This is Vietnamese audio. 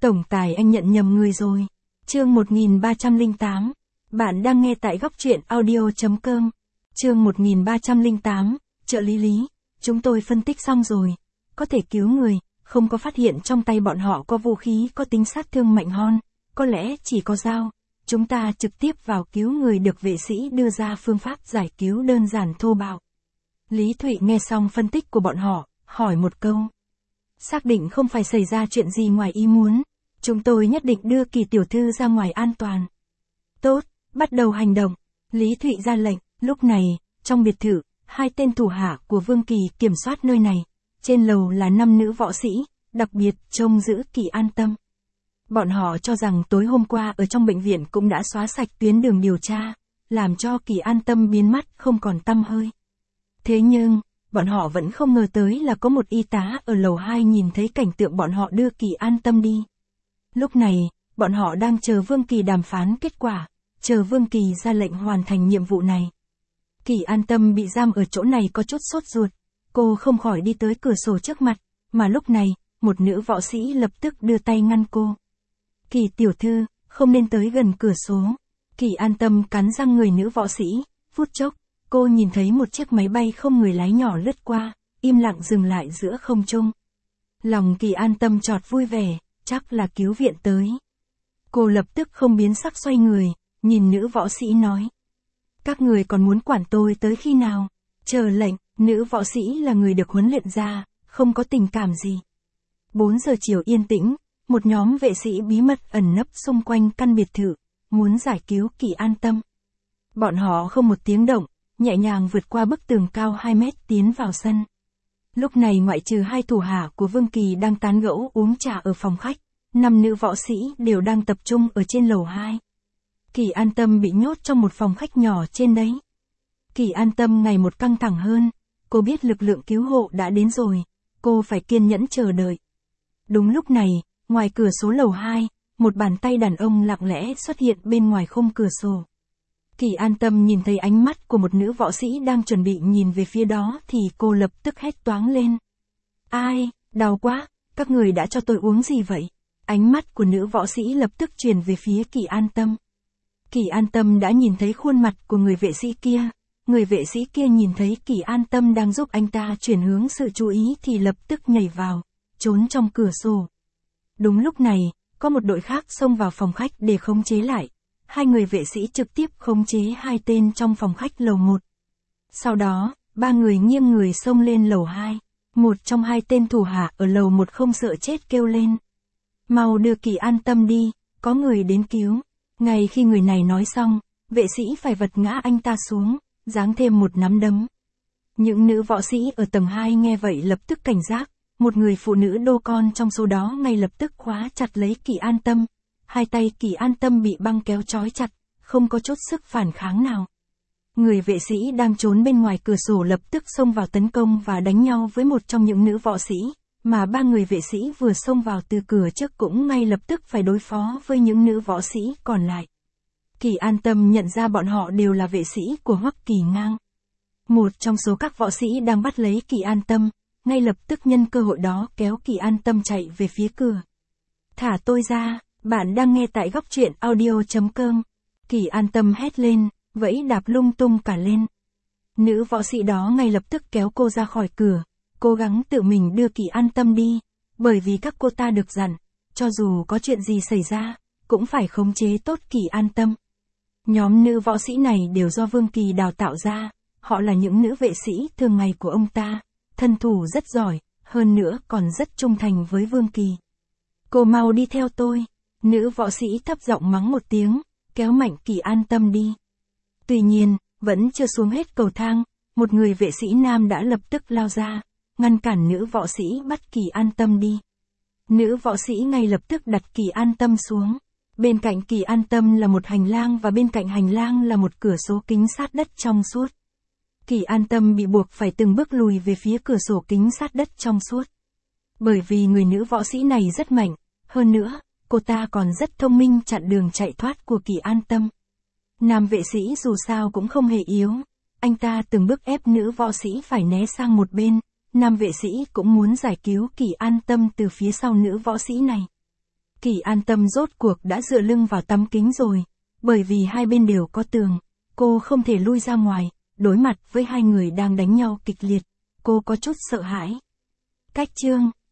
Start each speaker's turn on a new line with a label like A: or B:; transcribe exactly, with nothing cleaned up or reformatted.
A: Tổng tài anh nhận nhầm người rồi. Chương một nghìn ba trăm lẻ tám. Bạn đang nghe tại góc truyện audio.com. Chương một nghìn ba trăm lẻ tám. Trợ lý Lý. Chúng tôi phân tích xong rồi. Có thể cứu người, không có phát hiện trong tay bọn họ có vũ khí có tính sát thương mạnh hơn. Có lẽ chỉ có dao. Chúng ta trực tiếp vào cứu người, được vệ sĩ đưa ra phương pháp giải cứu đơn giản thô bạo. Lý Thụy nghe xong phân tích của bọn họ, hỏi một câu. Xác định không phải xảy ra chuyện gì ngoài ý muốn. Chúng tôi nhất định đưa Kỳ tiểu thư ra ngoài an toàn. Tốt, bắt đầu hành động. Lý Thụy ra lệnh. Lúc này, trong biệt thự, hai tên thủ hạ của Vương Kỳ kiểm soát nơi này. Trên lầu là năm nữ võ sĩ, đặc biệt trông giữ Kỳ an tâm. Bọn họ cho rằng tối hôm qua ở trong bệnh viện cũng đã xóa sạch tuyến đường điều tra, làm cho Kỳ an tâm biến mất không còn tăm hơi. Thế nhưng, bọn họ vẫn không ngờ tới là có một y tá ở lầu hai nhìn thấy cảnh tượng bọn họ đưa Kỳ an tâm đi. Lúc này, bọn họ đang chờ Vương Kỳ đàm phán kết quả, chờ Vương Kỳ ra lệnh hoàn thành nhiệm vụ này. Kỳ an tâm bị giam ở chỗ này có chút sốt ruột, cô không khỏi đi tới cửa sổ trước mặt, mà lúc này, một nữ võ sĩ lập tức đưa tay ngăn cô. Kỳ tiểu thư, không nên tới gần cửa sổ. Kỳ an tâm cắn răng người nữ võ sĩ, phút chốc, cô nhìn thấy một chiếc máy bay không người lái nhỏ lướt qua, im lặng dừng lại giữa không trung. Lòng Kỳ an tâm chợt vui vẻ, chắc là cứu viện tới. Cô lập tức không biến sắc xoay người, nhìn nữ võ sĩ nói. Các người còn muốn quản tôi tới khi nào? Chờ lệnh. Nữ võ sĩ là người được huấn luyện ra, không có tình cảm gì. bốn giờ chiều yên tĩnh, một nhóm vệ sĩ bí mật ẩn nấp xung quanh căn biệt thự, muốn giải cứu Kỳ an tâm. Bọn họ không một tiếng động, nhẹ nhàng vượt qua bức tường cao hai mét tiến vào sân. Lúc này ngoại trừ hai thủ hạ của Vương Kỳ đang tán gẫu uống trà ở phòng khách, năm nữ võ sĩ đều đang tập trung ở trên lầu hai. Kỳ an tâm bị nhốt trong một phòng khách nhỏ trên đấy. Kỳ an tâm ngày một căng thẳng hơn, cô biết lực lượng cứu hộ đã đến rồi, cô phải kiên nhẫn chờ đợi. Đúng lúc này, ngoài cửa số lầu hai, một bàn tay đàn ông lặng lẽ xuất hiện bên ngoài khung cửa sổ. Kỳ an tâm nhìn thấy ánh mắt của một nữ võ sĩ đang chuẩn bị nhìn về phía đó thì cô lập tức hét toáng lên. Ai, đau quá, các người đã cho tôi uống gì vậy? Ánh mắt của nữ võ sĩ lập tức chuyển về phía Kỳ an tâm. Kỳ an tâm đã nhìn thấy khuôn mặt của người vệ sĩ kia. Người vệ sĩ kia nhìn thấy Kỳ an tâm đang giúp anh ta chuyển hướng sự chú ý thì lập tức nhảy vào, trốn trong cửa sổ. Đúng lúc này, có một đội khác xông vào phòng khách để khống chế lại. Hai người vệ sĩ trực tiếp khống chế hai tên trong phòng khách lầu một. Sau đó, ba người nghiêng người xông lên lầu hai. Một trong hai tên thủ hạ ở lầu một không sợ chết kêu lên. Mau đưa Kỳ an tâm đi, có người đến cứu. Ngay khi người này nói xong, vệ sĩ phải vật ngã anh ta xuống, giáng thêm một nắm đấm. Những nữ võ sĩ ở tầng hai nghe vậy lập tức cảnh giác, một người phụ nữ đô con trong số đó ngay lập tức khóa chặt lấy Kỳ an tâm. Hai tay Kỳ an tâm bị băng kéo trói chặt, không có chút sức phản kháng nào. Người vệ sĩ đang trốn bên ngoài cửa sổ lập tức xông vào tấn công và đánh nhau với một trong những nữ võ sĩ, mà ba người vệ sĩ vừa xông vào từ cửa trước cũng ngay lập tức phải đối phó với những nữ võ sĩ còn lại. Kỳ an tâm nhận ra bọn họ đều là vệ sĩ của Hoắc Kỳ Ngang. Một trong số các võ sĩ đang bắt lấy Kỳ an tâm, ngay lập tức nhân cơ hội đó kéo Kỳ an tâm chạy về phía cửa. Thả tôi ra, bạn đang nghe tại góc truyện audio.com. Kỳ an tâm hét lên, vẫy đạp lung tung cả lên. Nữ võ sĩ đó ngay lập tức kéo cô ra khỏi cửa, cố gắng tự mình đưa Kỳ an tâm đi, bởi vì các cô ta được dặn, cho dù có chuyện gì xảy ra, cũng phải khống chế tốt Kỳ an tâm. Nhóm nữ võ sĩ này đều do Vương Kỳ đào tạo ra, họ là những nữ vệ sĩ thường ngày của ông ta, thân thủ rất giỏi, hơn nữa còn rất trung thành với Vương Kỳ. Cô mau đi theo tôi, nữ võ sĩ thấp giọng mắng một tiếng, kéo mạnh Kỳ an tâm đi. Tuy nhiên, vẫn chưa xuống hết cầu thang, một người vệ sĩ nam đã lập tức lao ra, ngăn cản nữ võ sĩ bắt Kỳ an tâm đi. Nữ võ sĩ ngay lập tức đặt Kỳ an tâm xuống. Bên cạnh Kỳ an tâm là một hành lang và bên cạnh hành lang là một cửa sổ kính sát đất trong suốt. Kỳ an tâm bị buộc phải từng bước lùi về phía cửa sổ kính sát đất trong suốt. Bởi vì người nữ võ sĩ này rất mạnh, hơn nữa, cô ta còn rất thông minh chặn đường chạy thoát của Kỳ an tâm. Nam vệ sĩ dù sao cũng không hề yếu, anh ta từng bước ép nữ võ sĩ phải né sang một bên, nam vệ sĩ cũng muốn giải cứu Kỳ an tâm từ phía sau nữ võ sĩ này. Kỳ an tâm rốt cuộc đã dựa lưng vào tấm kính rồi. Bởi vì hai bên đều có tường, cô không thể lui ra ngoài, đối mặt với hai người đang đánh nhau kịch liệt, cô có chút sợ hãi. Cách chương